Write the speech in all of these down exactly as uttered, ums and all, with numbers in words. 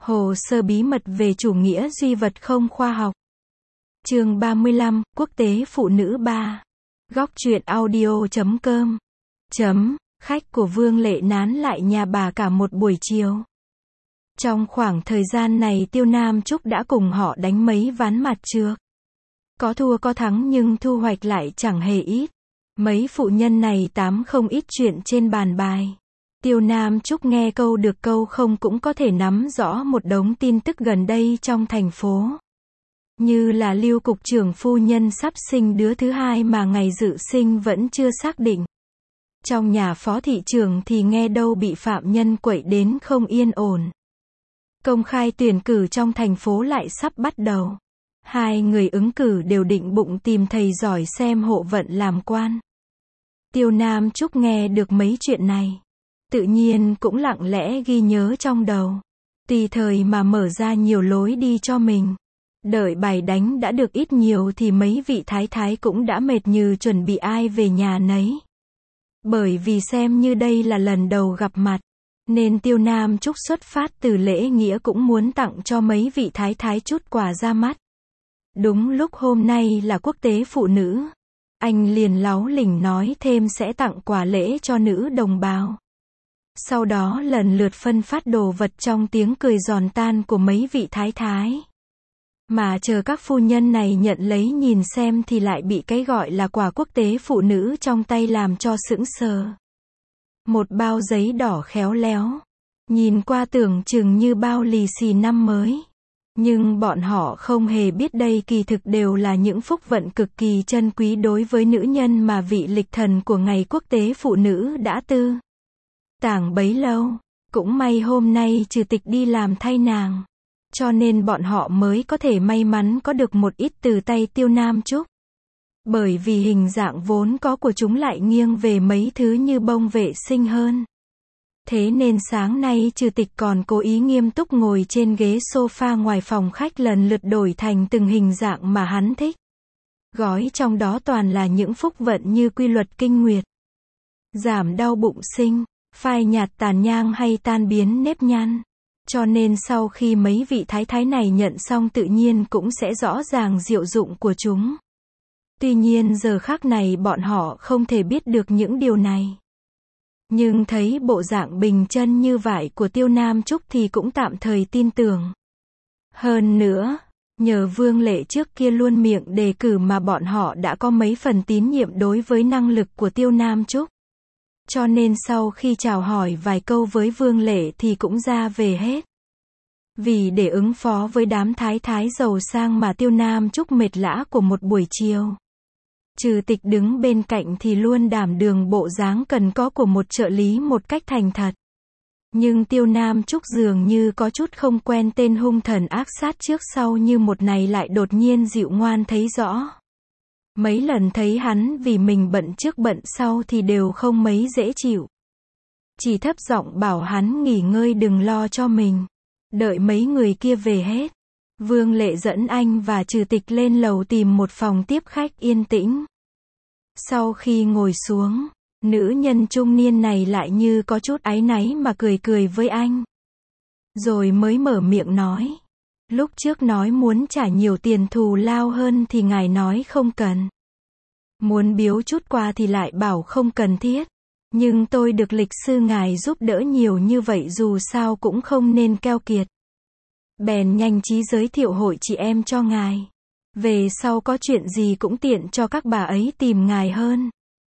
Hồ sơ bí mật về chủ nghĩa duy vật không khoa học. Chương ba mươi lăm, Quốc tế Phụ nữ ba. Góc truyện audio chấm com. Chấm, khách của Vương Lệ nán lại nhà bà cả một buổi chiều. Trong khoảng thời gian này Tiêu Nam Trúc đã cùng họ đánh mấy ván mặt trược. Có thua có thắng nhưng thu hoạch lại chẳng hề ít. Mấy phụ nhân này tám không ít chuyện trên bàn bài. Tiêu Nam Trúc nghe câu được câu không cũng có thể nắm rõ một đống tin tức gần đây trong thành phố. Như là Lưu cục trưởng phu nhân sắp sinh đứa thứ hai mà ngày dự sinh vẫn chưa xác định. Trong nhà phó thị trưởng thì nghe đâu bị phạm nhân quậy đến không yên ổn. Công khai tuyển cử trong thành phố lại sắp bắt đầu. Hai người ứng cử đều định bụng tìm thầy giỏi xem hộ vận làm quan. Tiêu Nam Trúc nghe được mấy chuyện này. Tự nhiên cũng lặng lẽ ghi nhớ trong đầu. Tùy thời mà mở ra nhiều lối đi cho mình. Đợi bài đánh đã được ít nhiều thì mấy vị thái thái cũng đã mệt như chuẩn bị ai về nhà nấy. Bởi vì xem như đây là lần đầu gặp mặt, nên Tiêu Nam Trúc xuất phát từ lễ nghĩa cũng muốn tặng cho mấy vị thái thái chút quà ra mắt. Đúng lúc hôm nay là quốc tế phụ nữ, anh liền láu lỉnh nói thêm sẽ tặng quà lễ cho nữ đồng bào. Sau đó lần lượt phân phát đồ vật trong tiếng cười giòn tan của mấy vị thái thái. Mà chờ các phu nhân này nhận lấy nhìn xem thì lại bị cái gọi là quà quốc tế phụ nữ trong tay làm cho sững sờ. Một bao giấy đỏ khéo léo. Nhìn qua tưởng chừng như bao lì xì năm mới. Nhưng bọn họ không hề biết đây kỳ thực đều là những phúc vận cực kỳ chân quý đối với nữ nhân mà vị lịch thần của ngày quốc tế phụ nữ đã tư tàng bấy lâu. Cũng may hôm nay Trừ Tịch đi làm thay nàng. Cho nên bọn họ mới có thể may mắn có được một ít từ tay Tiêu Nam Trúc. Bởi vì hình dạng vốn có của chúng lại nghiêng về mấy thứ như bông vệ sinh hơn. Thế nên sáng nay Trừ Tịch còn cố ý nghiêm túc ngồi trên ghế sofa ngoài phòng khách lần lượt đổi thành từng hình dạng mà hắn thích. Gói trong đó toàn là những phúc vận như quy luật kinh nguyệt, giảm đau bụng sinh, phai nhạt tàn nhang hay tan biến nếp nhăn. Cho nên sau khi mấy vị thái thái này nhận xong tự nhiên cũng sẽ rõ ràng diệu dụng của chúng. Tuy nhiên giờ khắc này bọn họ không thể biết được những điều này. Nhưng thấy bộ dạng bình chân như vải của Tiêu Nam Trúc thì cũng tạm thời tin tưởng. Hơn nữa, nhờ Vương Lệ trước kia luôn miệng đề cử mà bọn họ đã có mấy phần tín nhiệm đối với năng lực của Tiêu Nam Trúc. Cho nên sau khi chào hỏi vài câu với Vương Lệ thì cũng ra về hết. Vì để ứng phó với đám thái thái giàu sang mà Tiêu Nam Trúc mệt lã của một buổi chiều. Trừ Tịch đứng bên cạnh thì luôn đảm đường bộ dáng cần có của một trợ lý một cách thành thật. Nhưng Tiêu Nam Trúc dường như có chút không quen tên hung thần ác sát trước sau như một này lại đột nhiên dịu ngoan thấy rõ. Mấy lần thấy hắn vì mình bận trước bận sau thì đều không mấy dễ chịu. Chỉ thấp giọng bảo hắn nghỉ ngơi đừng lo cho mình. Đợi mấy người kia về hết. Vương Lệ dẫn anh và Trừ Tịch lên lầu tìm một phòng tiếp khách yên tĩnh. Sau khi ngồi xuống, nữ nhân trung niên này lại như có chút áy náy mà cười cười với anh. Rồi mới mở miệng nói. Lúc trước nói muốn trả nhiều tiền thù lao hơn thì ngài nói không cần. Muốn biếu chút quà thì lại bảo không cần thiết. Nhưng tôi được lịch sư ngài giúp đỡ nhiều như vậy dù sao cũng không nên keo kiệt. Bèn nhanh trí giới thiệu hội chị em cho ngài. Về sau có chuyện gì cũng tiện cho các bà ấy tìm ngài hơn.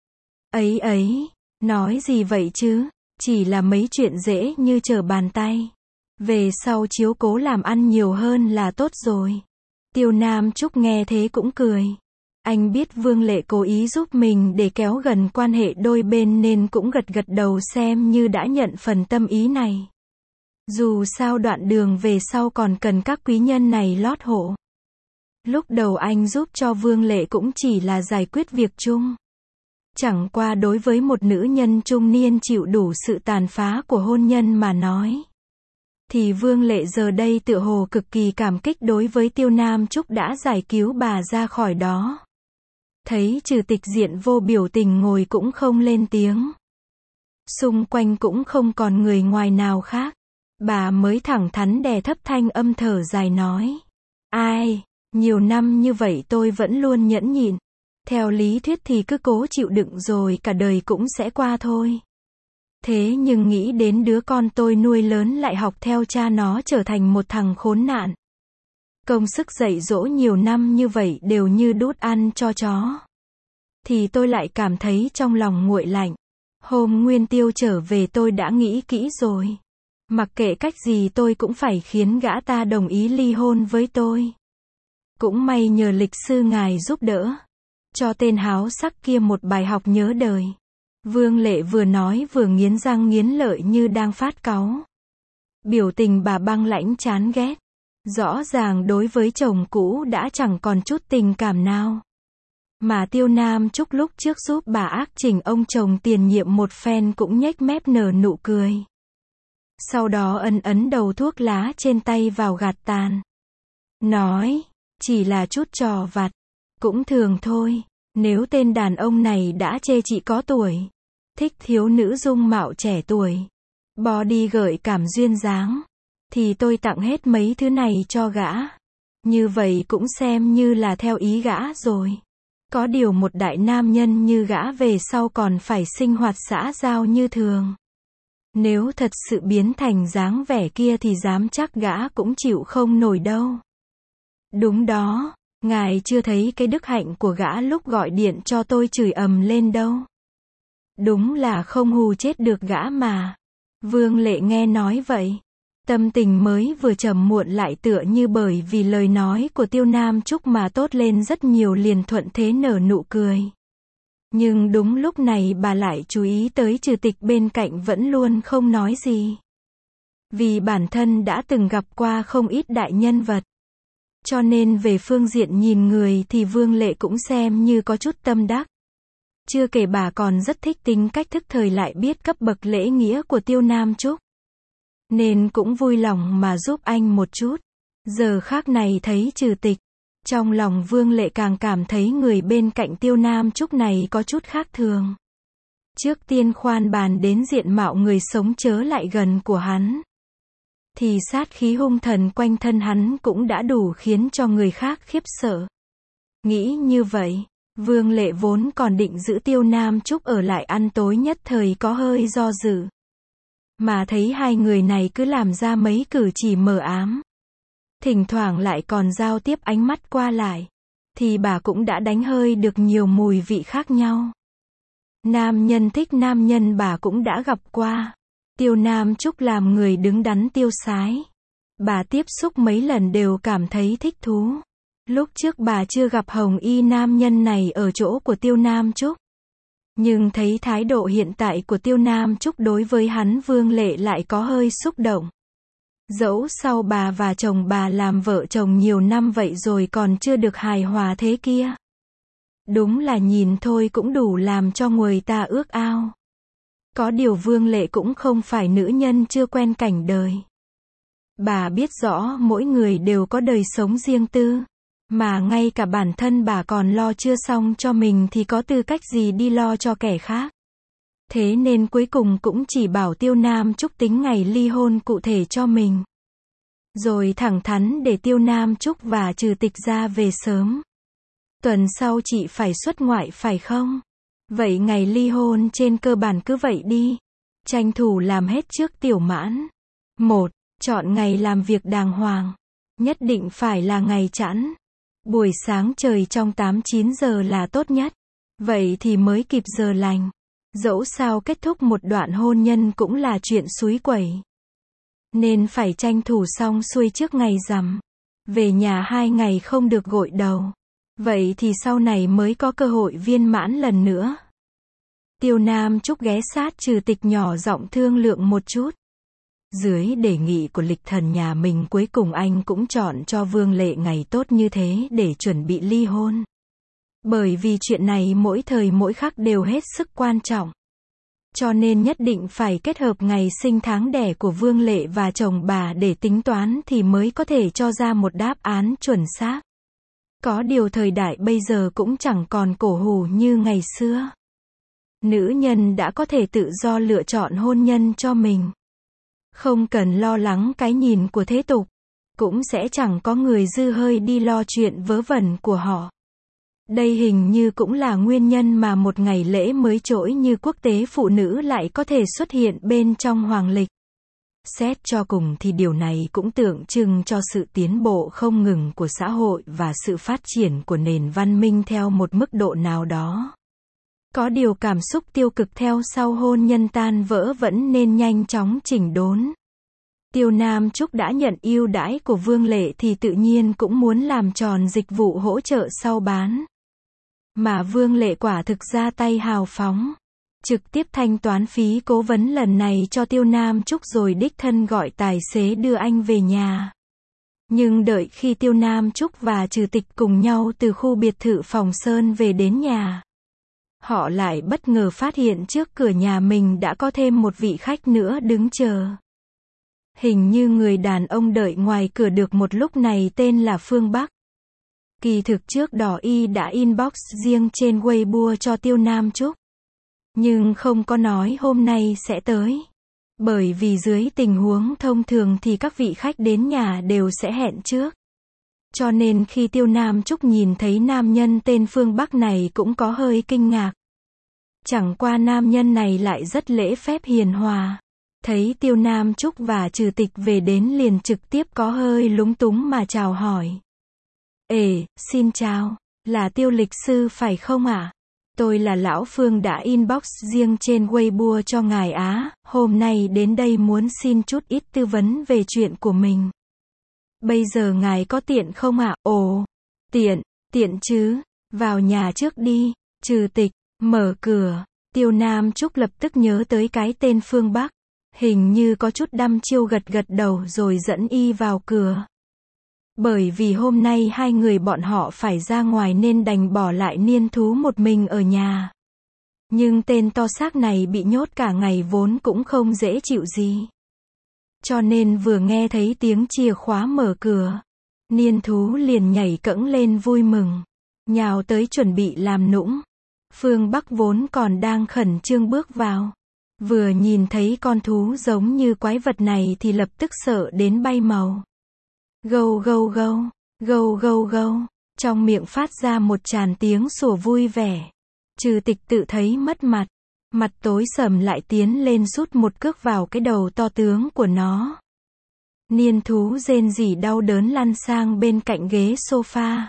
Ấy ấy, nói gì vậy chứ, chỉ là mấy chuyện dễ như trở bàn tay. Về sau chiếu cố làm ăn nhiều hơn là tốt rồi. Tiêu Nam Trúc nghe thế cũng cười. Anh biết Vương Lệ cố ý giúp mình để kéo gần quan hệ đôi bên nên cũng gật gật đầu xem như đã nhận phần tâm ý này. Dù sao đoạn đường về sau còn cần các quý nhân này lót hộ. Lúc đầu anh giúp cho Vương Lệ cũng chỉ là giải quyết việc chung. Chẳng qua đối với một nữ nhân trung niên chịu đủ sự tàn phá của hôn nhân mà nói. Thì Vương Lệ giờ đây tựa hồ cực kỳ cảm kích đối với Tiêu Nam Trúc đã giải cứu bà ra khỏi đó. Thấy Trừ Tịch diện vô biểu tình ngồi cũng không lên tiếng. Xung quanh cũng không còn người ngoài nào khác. Bà mới thẳng thắn đè thấp thanh âm thở dài nói. Ai, nhiều năm như vậy tôi vẫn luôn nhẫn nhịn. Theo lý thuyết thì cứ cố chịu đựng rồi cả đời cũng sẽ qua thôi. Thế nhưng nghĩ đến đứa con tôi nuôi lớn lại học theo cha nó trở thành một thằng khốn nạn. Công sức dạy dỗ nhiều năm như vậy đều như đút ăn cho chó. Thì tôi lại cảm thấy trong lòng nguội lạnh. Hôm Nguyên Tiêu trở về tôi đã nghĩ kỹ rồi. Mặc kệ cách gì tôi cũng phải khiến gã ta đồng ý ly hôn với tôi. Cũng may nhờ lịch sư ngài giúp đỡ. Cho tên háo sắc kia một bài học nhớ đời. Vương Lệ vừa nói vừa nghiến răng nghiến lợi như đang phát cáu. Biểu tình bà băng lãnh chán ghét. Rõ ràng đối với chồng cũ đã chẳng còn chút tình cảm nào. Mà Tiêu Nam Trúc lúc trước giúp bà ác chỉnh ông chồng tiền nhiệm một phen cũng nhếch mép nở nụ cười. Sau đó ấn ấn đầu thuốc lá trên tay vào gạt tàn. Nói, chỉ là chút trò vặt. Cũng thường thôi, nếu tên đàn ông này đã chê chị có tuổi. Thích thiếu nữ dung mạo trẻ tuổi. Body gợi cảm duyên dáng. Thì tôi tặng hết mấy thứ này cho gã. Như vậy cũng xem như là theo ý gã rồi. Có điều một đại nam nhân như gã về sau còn phải sinh hoạt xã giao như thường. Nếu thật sự biến thành dáng vẻ kia thì dám chắc gã cũng chịu không nổi đâu. Đúng đó, ngài chưa thấy cái đức hạnh của gã lúc gọi điện cho tôi chửi ầm lên đâu. Đúng là không hù chết được gã mà. Vương Lệ nghe nói vậy. Tâm tình mới vừa trầm muộn lại tựa như bởi vì lời nói của Tiêu Nam Trúc mà tốt lên rất nhiều, liền thuận thế nở nụ cười. Nhưng đúng lúc này bà lại chú ý tới Trừ Tịch bên cạnh vẫn luôn không nói gì. Vì bản thân đã từng gặp qua không ít đại nhân vật. Cho nên về phương diện nhìn người thì Vương Lệ cũng xem như có chút tâm đắc. Chưa kể bà còn rất thích tính cách thức thời lại biết cấp bậc lễ nghĩa của Tiêu Nam Trúc. Nên cũng vui lòng mà giúp anh một chút. Giờ khác này thấy Trừ Tịch. Trong lòng Vương Lệ càng cảm thấy người bên cạnh Tiêu Nam Trúc này có chút khác thường. Trước tiên khoan bàn đến diện mạo người sống chớ lại gần của hắn. Thì sát khí hung thần quanh thân hắn cũng đã đủ khiến cho người khác khiếp sợ. Nghĩ như vậy, Vương Lệ vốn còn định giữ Tiêu Nam Trúc ở lại ăn tối nhất thời có hơi do dự. Mà thấy hai người này cứ làm ra mấy cử chỉ mờ ám. Thỉnh thoảng lại còn giao tiếp ánh mắt qua lại. Thì bà cũng đã đánh hơi được nhiều mùi vị khác nhau. Nam nhân thích nam nhân bà cũng đã gặp qua. Tiêu Nam Trúc làm người đứng đắn tiêu sái. Bà tiếp xúc mấy lần đều cảm thấy thích thú. Lúc trước bà chưa gặp hồng y nam nhân này ở chỗ của Tiêu Nam Trúc. Nhưng thấy thái độ hiện tại của Tiêu Nam Trúc đối với hắn, Vương Lệ lại có hơi xúc động. Dẫu sau bà và chồng bà làm vợ chồng nhiều năm vậy rồi còn chưa được hài hòa thế kia. Đúng là nhìn thôi cũng đủ làm cho người ta ước ao. Có điều Vương Lệ cũng không phải nữ nhân chưa quen cảnh đời. Bà biết rõ mỗi người đều có đời sống riêng tư. Mà ngay cả bản thân bà còn lo chưa xong cho mình thì có tư cách gì đi lo cho kẻ khác. Thế nên cuối cùng cũng chỉ bảo Tiêu Nam Trúc tính ngày ly hôn cụ thể cho mình. Rồi thẳng thắn để Tiêu Nam Trúc và Trừ Tịch ra về sớm. Tuần sau chị phải xuất ngoại phải không? Vậy ngày ly hôn trên cơ bản cứ vậy đi. Tranh thủ làm hết trước tiểu mãn. Một. Chọn ngày làm việc đàng hoàng. Nhất định phải là ngày chẵn. Buổi sáng trời trong tám chín giờ là tốt nhất. Vậy thì mới kịp giờ lành. Dẫu sao kết thúc một đoạn hôn nhân cũng là chuyện suối quẩy. Nên phải tranh thủ xong xuôi trước ngày rằm. Về nhà hai ngày không được gội đầu. Vậy thì sau này mới có cơ hội viên mãn lần nữa. Tiêu Nam Trúc ghé sát Trừ Tịch nhỏ giọng thương lượng một chút. Dưới đề nghị của lịch thần nhà mình cuối cùng anh cũng chọn cho Vương Lệ ngày tốt như thế để chuẩn bị ly hôn. Bởi vì chuyện này mỗi thời mỗi khắc đều hết sức quan trọng. Cho nên nhất định phải kết hợp ngày sinh tháng đẻ của Vương Lệ và chồng bà để tính toán thì mới có thể cho ra một đáp án chuẩn xác. Có điều thời đại bây giờ cũng chẳng còn cổ hủ như ngày xưa. Nữ nhân đã có thể tự do lựa chọn hôn nhân cho mình. Không cần lo lắng cái nhìn của thế tục. Cũng sẽ chẳng có người dư hơi đi lo chuyện vớ vẩn của họ. Đây hình như cũng là nguyên nhân mà một ngày lễ mới trỗi như Quốc tế Phụ nữ lại có thể xuất hiện bên trong hoàng lịch. Xét cho cùng thì điều này cũng tượng trưng cho sự tiến bộ không ngừng của xã hội và sự phát triển của nền văn minh theo một mức độ nào đó. Có điều cảm xúc tiêu cực theo sau hôn nhân tan vỡ vẫn nên nhanh chóng chỉnh đốn. Tiêu Nam Trúc đã nhận ưu đãi của Vương Lệ thì tự nhiên cũng muốn làm tròn dịch vụ hỗ trợ sau bán. Mà Vương Lệ quả thực ra tay hào phóng. Trực tiếp thanh toán phí cố vấn lần này cho Tiêu Nam Trúc rồi đích thân gọi tài xế đưa anh về nhà. Nhưng đợi khi Tiêu Nam Trúc và Trừ Tịch cùng nhau từ khu biệt thự Phòng Sơn về đến nhà, họ lại bất ngờ phát hiện trước cửa nhà mình đã có thêm một vị khách nữa đứng chờ. Hình như người đàn ông đợi ngoài cửa được một lúc này tên là Phương Bắc. Kỳ thực trước đó y đã inbox riêng trên Weibo cho Tiêu Nam Trúc. Nhưng không có nói hôm nay sẽ tới. Bởi vì dưới tình huống thông thường thì các vị khách đến nhà đều sẽ hẹn trước. Cho nên khi Tiêu Nam Trúc nhìn thấy nam nhân tên Phương Bắc này cũng có hơi kinh ngạc. Chẳng qua nam nhân này lại rất lễ phép hiền hòa. Thấy Tiêu Nam Trúc và Trừ Tịch về đến liền trực tiếp có hơi lúng túng mà chào hỏi. Ê, xin chào, là Tiêu lịch sư phải không ạ? À? Tôi là Lão Phương đã inbox riêng trên Weibo cho ngài á, hôm nay đến đây muốn xin chút ít tư vấn về chuyện của mình. Bây giờ ngài có tiện không ạ? À? Ồ, tiện, tiện chứ, vào nhà trước đi. Trừ Tịch, mở cửa. Tiêu Nam Trúc lập tức nhớ tới cái tên Phương Bắc. Hình như có chút đăm chiêu gật gật đầu rồi dẫn y vào cửa. Bởi vì hôm nay hai người bọn họ phải ra ngoài nên đành bỏ lại Niên Thú một mình ở nhà. Nhưng tên to xác này bị nhốt cả ngày vốn cũng không dễ chịu gì. Cho nên vừa nghe thấy tiếng chìa khóa mở cửa, Niên Thú liền nhảy cẫng lên vui mừng, nhào tới chuẩn bị làm nũng. Phương Bắc vốn còn đang khẩn trương bước vào. Vừa nhìn thấy con thú giống như quái vật này thì lập tức sợ đến bay màu. Gâu gâu gâu, gâu gâu gâu, trong miệng phát ra một tràn tiếng sủa vui vẻ. Trừ Tịch tự thấy mất mặt, mặt tối sầm lại tiến lên sút một cước vào cái đầu to tướng của nó. Niên Thú rên rỉ đau đớn lăn sang bên cạnh ghế sofa.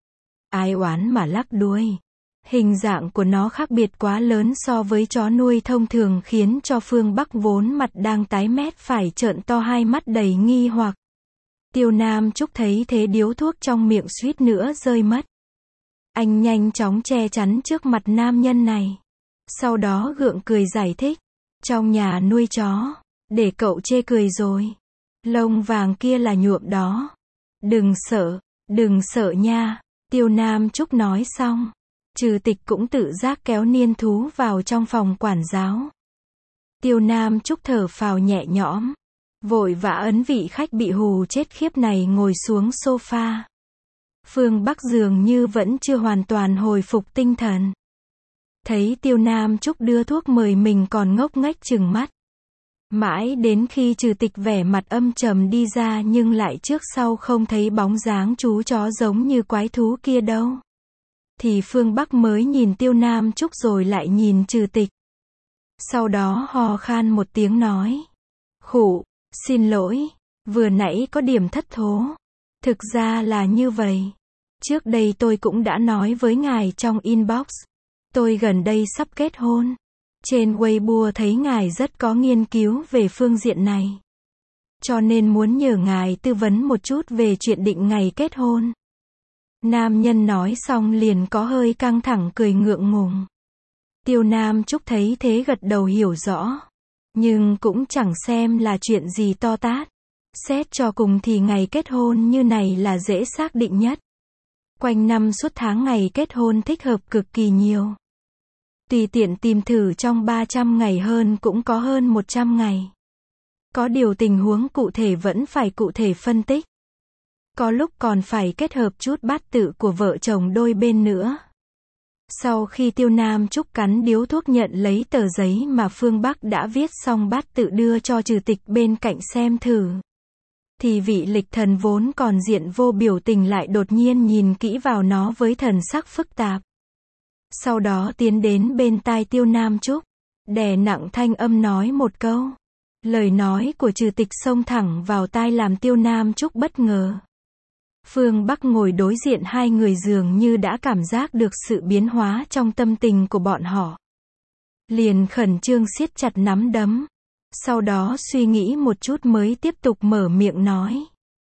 Ai oán mà lắc đuôi. Hình dạng của nó khác biệt quá lớn so với chó nuôi thông thường khiến cho Phương Bắc vốn mặt đang tái mét phải trợn to hai mắt đầy nghi hoặc. Tiêu Nam Trúc thấy thế điếu thuốc trong miệng suýt nữa rơi mất. Anh nhanh chóng che chắn trước mặt nam nhân này. Sau đó gượng cười giải thích. Trong nhà nuôi chó. Để cậu chê cười rồi. Lông vàng kia là nhuộm đó. Đừng sợ, đừng sợ nha. Tiêu Nam Trúc nói xong. Trừ Tịch cũng tự giác kéo Niên Thú vào trong phòng quản giáo. Tiêu Nam Trúc thở phào nhẹ nhõm. Vội vã ấn vị khách bị hù chết khiếp này ngồi xuống sofa. Phương Bắc dường như vẫn chưa hoàn toàn hồi phục tinh thần. Thấy Tiêu Nam Trúc đưa thuốc mời mình còn ngốc nghếch chừng mắt. Mãi đến khi Trừ Tịch vẻ mặt âm trầm đi ra nhưng lại trước sau không thấy bóng dáng chú chó giống như quái thú kia đâu. Thì Phương Bắc mới nhìn Tiêu Nam Trúc rồi lại nhìn Trừ Tịch. Sau đó hò khan một tiếng nói. Khụ, xin lỗi, vừa nãy có điểm thất thố. Thực ra là như vậy. Trước đây tôi cũng đã nói với ngài trong inbox. Tôi gần đây sắp kết hôn. Trên Weibo thấy ngài rất có nghiên cứu về phương diện này. Cho nên muốn nhờ ngài tư vấn một chút về chuyện định ngày kết hôn. Nam nhân nói xong liền có hơi căng thẳng cười ngượng ngùng. Tiêu Nam Trúc thấy thế gật đầu hiểu rõ. Nhưng cũng chẳng xem là chuyện gì to tát. Xét cho cùng thì ngày kết hôn như này là dễ xác định nhất. Quanh năm suốt tháng ngày kết hôn thích hợp cực kỳ nhiều. Tùy tiện tìm thử trong ba trăm ngày hơn cũng có hơn một trăm ngày. Có điều tình huống cụ thể vẫn phải cụ thể phân tích. Có lúc còn phải kết hợp chút bát tự của vợ chồng đôi bên nữa. Sau khi Tiêu Nam Trúc cắn điếu thuốc nhận lấy tờ giấy mà Phương Bắc đã viết xong bát tự đưa cho Trừ Tịch bên cạnh xem thử, thì vị lịch thần vốn còn diện vô biểu tình lại đột nhiên nhìn kỹ vào nó với thần sắc phức tạp. Sau đó tiến đến bên tai Tiêu Nam Trúc, đè nặng thanh âm nói một câu. Lời nói của Trừ Tịch xông thẳng vào tai làm Tiêu Nam Trúc bất ngờ. Phương Bắc ngồi đối diện hai người dường như đã cảm giác được sự biến hóa trong tâm tình của bọn họ. Liền khẩn trương siết chặt nắm đấm. Sau đó suy nghĩ một chút mới tiếp tục mở miệng nói.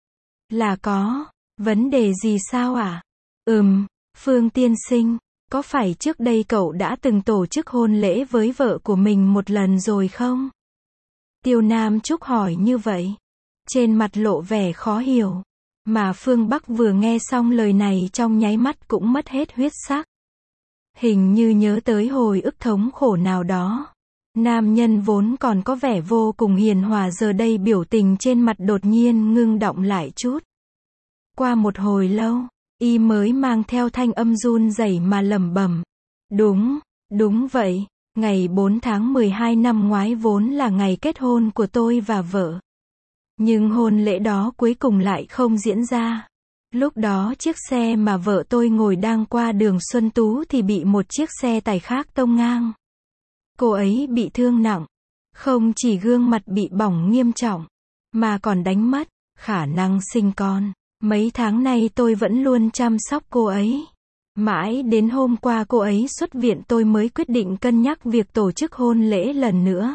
Là có, vấn đề gì sao à? Ừm, Phương tiên sinh, có phải trước đây cậu đã từng tổ chức hôn lễ với vợ của mình một lần rồi không? Tiêu Nam Trúc hỏi như vậy. Trên mặt lộ vẻ khó hiểu. Mà Phương Bắc vừa nghe xong lời này trong nháy mắt cũng mất hết huyết sắc. Hình như nhớ tới hồi ức thống khổ nào đó. Nam nhân vốn còn có vẻ vô cùng hiền hòa giờ đây biểu tình trên mặt đột nhiên ngưng đọng lại chút. Qua một hồi lâu, y mới mang theo thanh âm run rẩy mà lẩm bẩm. Đúng, đúng vậy, ngày bốn tháng mười hai năm ngoái vốn là ngày kết hôn của tôi và vợ. Nhưng hôn lễ đó cuối cùng lại không diễn ra. Lúc đó chiếc xe mà vợ tôi ngồi đang qua đường Xuân Tú thì bị một chiếc xe tải khác tông ngang. Cô ấy bị thương nặng. Không chỉ gương mặt bị bỏng nghiêm trọng, mà còn đánh mất khả năng sinh con. Mấy tháng nay tôi vẫn luôn chăm sóc cô ấy. Mãi đến hôm qua cô ấy xuất viện tôi mới quyết định cân nhắc việc tổ chức hôn lễ lần nữa.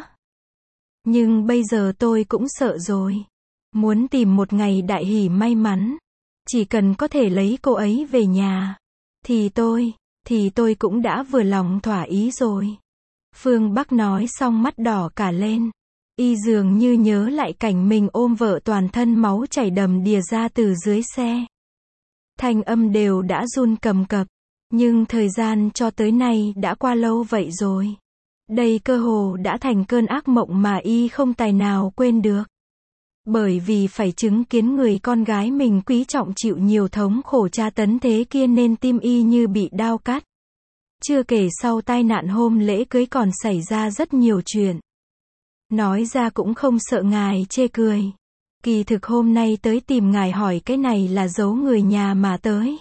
Nhưng bây giờ tôi cũng sợ rồi. Muốn tìm một ngày đại hỷ may mắn. Chỉ cần có thể lấy cô ấy về nhà. Thì tôi, thì tôi cũng đã vừa lòng thỏa ý rồi. Phương Bắc nói xong mắt đỏ cả lên. Y dường như nhớ lại cảnh mình ôm vợ toàn thân máu chảy đầm đìa ra từ dưới xe. Thanh âm đều đã run cầm cập. Nhưng thời gian cho tới nay đã qua lâu vậy rồi. Đây cơ hồ đã thành cơn ác mộng mà y không tài nào quên được. Bởi vì phải chứng kiến người con gái mình quý trọng chịu nhiều thống khổ tra tấn thế kia nên tim y như bị đao cắt. Chưa kể sau tai nạn hôm lễ cưới còn xảy ra rất nhiều chuyện. Nói ra cũng không sợ ngài chê cười. Kỳ thực hôm nay tới tìm ngài hỏi cái này là giấu người nhà mà tới.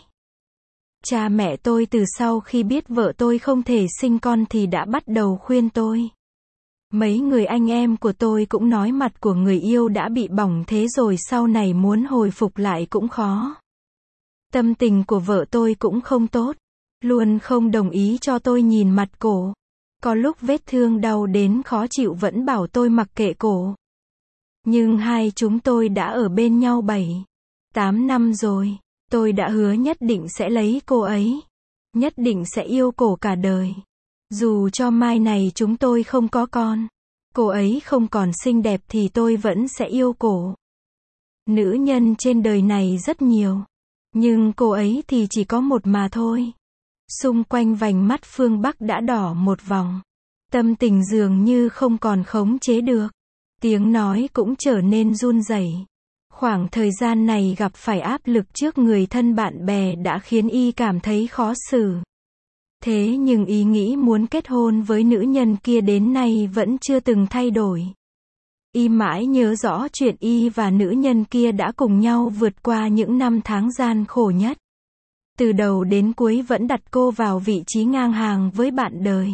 Cha mẹ tôi từ sau khi biết vợ tôi không thể sinh con thì đã bắt đầu khuyên tôi. Mấy người anh em của tôi cũng nói mặt của người yêu đã bị bỏng thế rồi sau này muốn hồi phục lại cũng khó. Tâm tình của vợ tôi cũng không tốt. Luôn không đồng ý cho tôi nhìn mặt cổ. Có lúc vết thương đau đến khó chịu vẫn bảo tôi mặc kệ cổ. Nhưng hai chúng tôi đã ở bên nhau bảy, tám năm rồi. Tôi đã hứa nhất định sẽ lấy cô ấy. Nhất định sẽ yêu cổ cả đời. Dù cho mai này chúng tôi không có con. Cô ấy không còn xinh đẹp thì tôi vẫn sẽ yêu cổ. Nữ nhân trên đời này rất nhiều. Nhưng cô ấy thì chỉ có một mà thôi. Xung quanh vành mắt Phương Bắc đã đỏ một vòng. Tâm tình dường như không còn khống chế được. Tiếng nói cũng trở nên run rẩy. Khoảng thời gian này gặp phải áp lực trước người thân bạn bè đã khiến y cảm thấy khó xử. Thế nhưng ý nghĩ muốn kết hôn với nữ nhân kia đến nay vẫn chưa từng thay đổi. Y mãi nhớ rõ chuyện y và nữ nhân kia đã cùng nhau vượt qua những năm tháng gian khổ nhất. Từ đầu đến cuối vẫn đặt cô vào vị trí ngang hàng với bạn đời.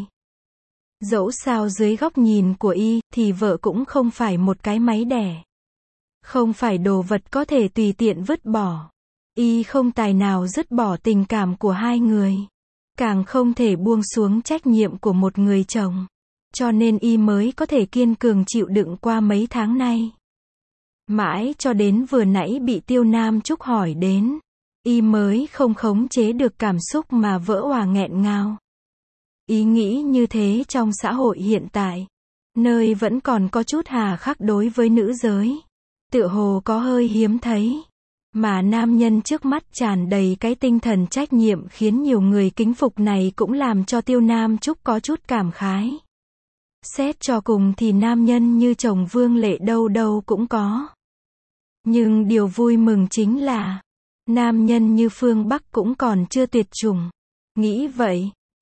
Dẫu sao dưới góc nhìn của y, thì vợ cũng không phải một cái máy đẻ. Không phải đồ vật có thể tùy tiện vứt bỏ. Y không tài nào dứt bỏ tình cảm của hai người. Càng không thể buông xuống trách nhiệm của một người chồng. Cho nên y mới có thể kiên cường chịu đựng qua mấy tháng nay. Mãi cho đến vừa nãy bị Tiêu Nam Trúc hỏi đến. Y mới không khống chế được cảm xúc mà vỡ òa nghẹn ngào. Ý nghĩ như thế trong xã hội hiện tại, nơi vẫn còn có chút hà khắc đối với nữ giới, tựa hồ có hơi hiếm thấy. Mà nam nhân trước mắt tràn đầy cái tinh thần trách nhiệm khiến nhiều người kính phục này cũng làm cho Tiêu Nam Trúc có chút cảm khái. Xét cho cùng thì nam nhân như chồng Vương Lệ đâu đâu cũng có. Nhưng điều vui mừng chính là nam nhân như Phương Bắc cũng còn chưa tuyệt chủng. Nghĩ vậy,